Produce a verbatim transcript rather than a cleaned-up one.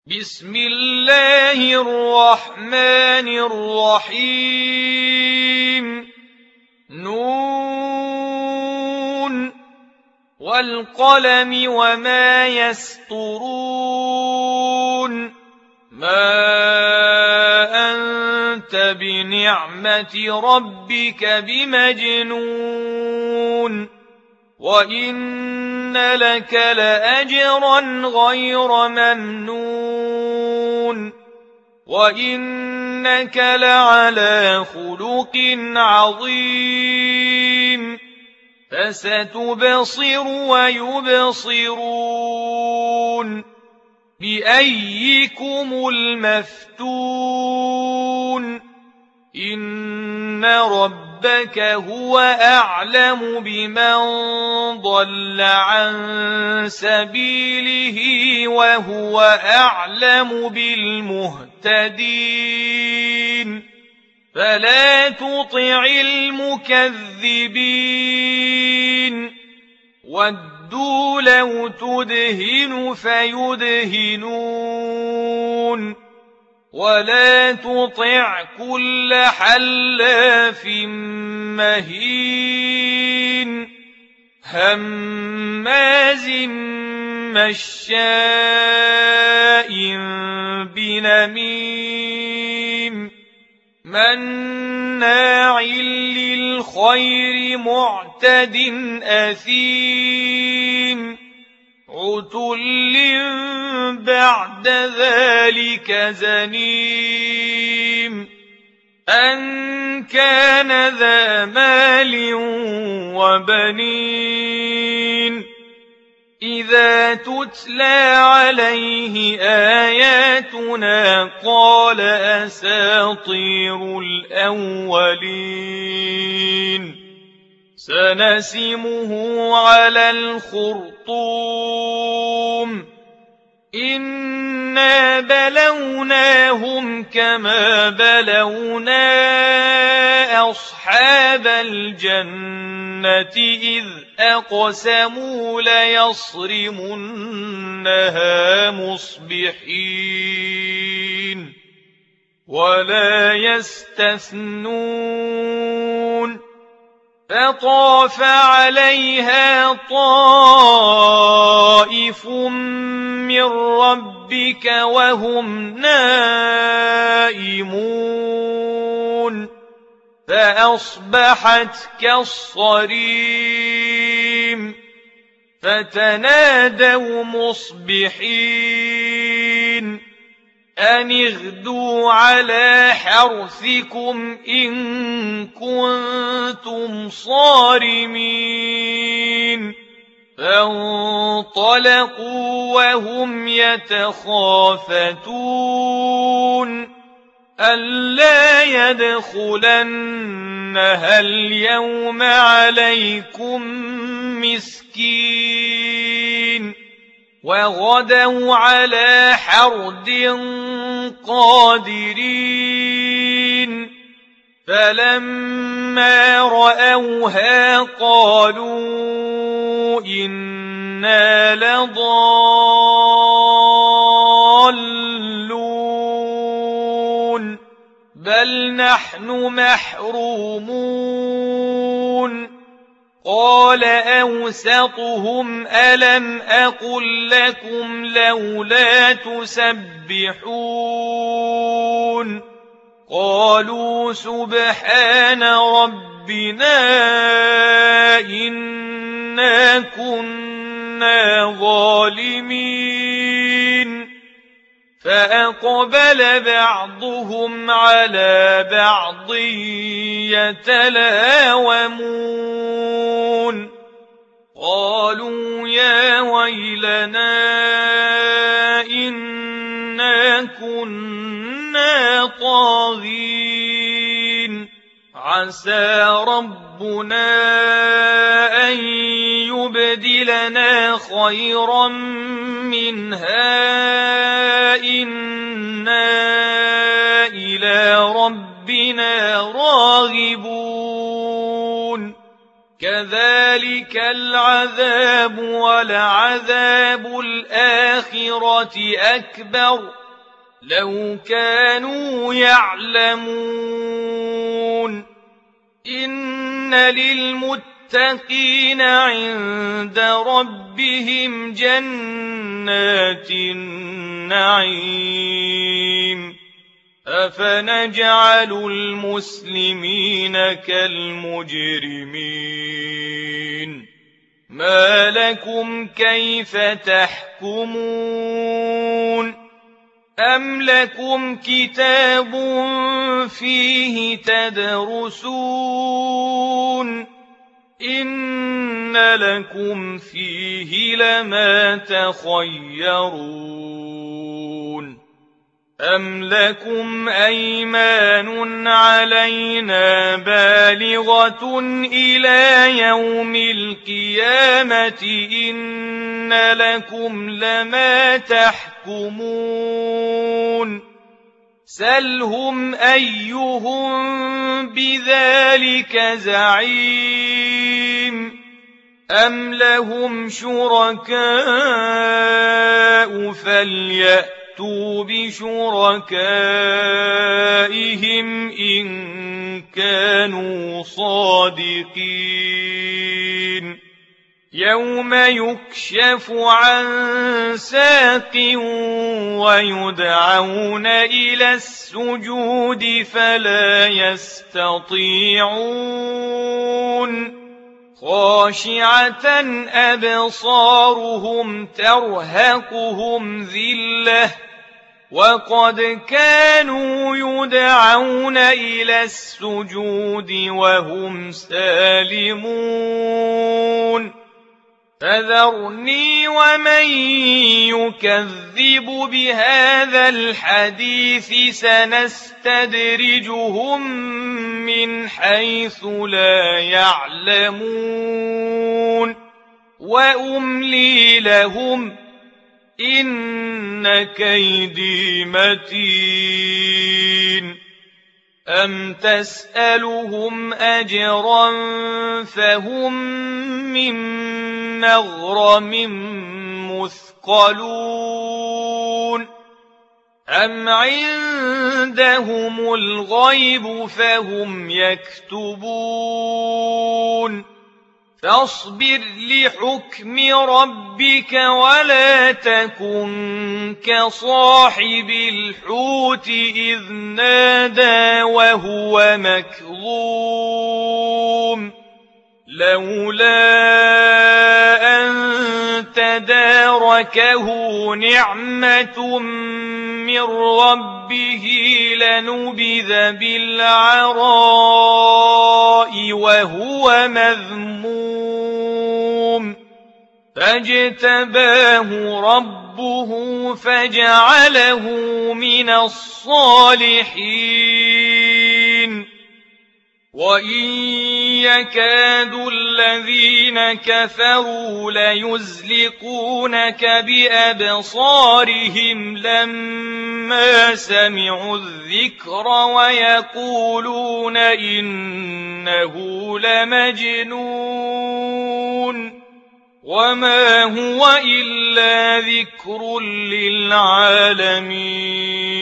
بسم الله الرحمن الرحيم نون والقلم وما يسطرون ما أنت بنعمة ربك بمجنون وإن لك لأجرا غير ممنون وإنك لعلى خلق عظيم فستبصر ويبصرون بأيكم المفتون إن ربك هو أعلم بمن ضل عن سبيله وهو أعلم بالمهتدين فلا تطع المكذبين ودوا لو تدهن فيدهنون ولا تطع كل حلاف مهين هماز مشاء بنميم مناع للخير معتد أثيم عتل بعد ذلك زنيم أن كان ذا مال وبنين إذا تتلى عليه آياتنا قال أساطير الأولين سنسمه على الخرطوم إنا بلوناهم كما بلونا أصحاب الجنة إذ أقسموا ليصرمنها مصبحين ولا يستثنون فطاف عليها طائف من ربك وهم نائمون فأصبحت كالصريم فتنادوا مصبحين أن اغدوا على حرثكم إن كنتم صارمين فانطلقوا وهم يتخافتون ألا يدخلنها اليوم عليكم مسكين وغدوا على حرد قادرين فلما رأوها قالوا إنا لضالون بل نحن محرومون قال أوسطهم ألم أقل لكم لولا تسبحون قالوا سبحان ربنا إنا كنا ظالمين فأقبل بعضهم على بعض يتلاومون قالوا يا ويلنا إنا كنا طاغين عسى ربنا أن يبدلنا خيرا منها إنا إلى ربنا راغبون كذلك العذاب ولعذاب الآخرة الآخرة أكبر لو كانوا يعلمون إن للمتقين عند ربهم جنات النعيم أفنجعل المسلمين كالمجرمين ما لكم كيف تحكمون أم لكم كتاب فيه تدرسون إن لكم فيه لما تخيرون أم لكم أيمان علينا بالغة إلى يوم القيامة إن لكم لما تحكمون سلهم أيهم بذلك زعيم أم لهم شركاء فليأتوا بشركائهم إن كانوا صادقين يوم يكشف عن ساق ويدعون إلى السجود فلا يستطيعون خاشعة أبصارهم ترهقهم ذلة وقد كانوا يدعون إلى السجود وهم سالمون فذرني ومن يكذب بهذا الحديث سنستدرجهم من حيث لا يعلمون وأملي لهم إن كيدي متين أم تسألهم أجرا فهم من مغرم مثقلون أم عندهم الغيب فهم يكتبون فاصبر لحكم ربك ولا تكن كصاحب الحوت إذ نادى وهو مكظوم لولا أن تداركه نعمة من ربه لنبذ بالعراء وهو مذموم فاجتباه ربه فجعله من الصالحين وإن يكاد الذين كفروا ليزلقونك بأبصارهم لما سمعوا الذكر ويقولون إنه لمجنون وما هو إلا ذكر للعالمين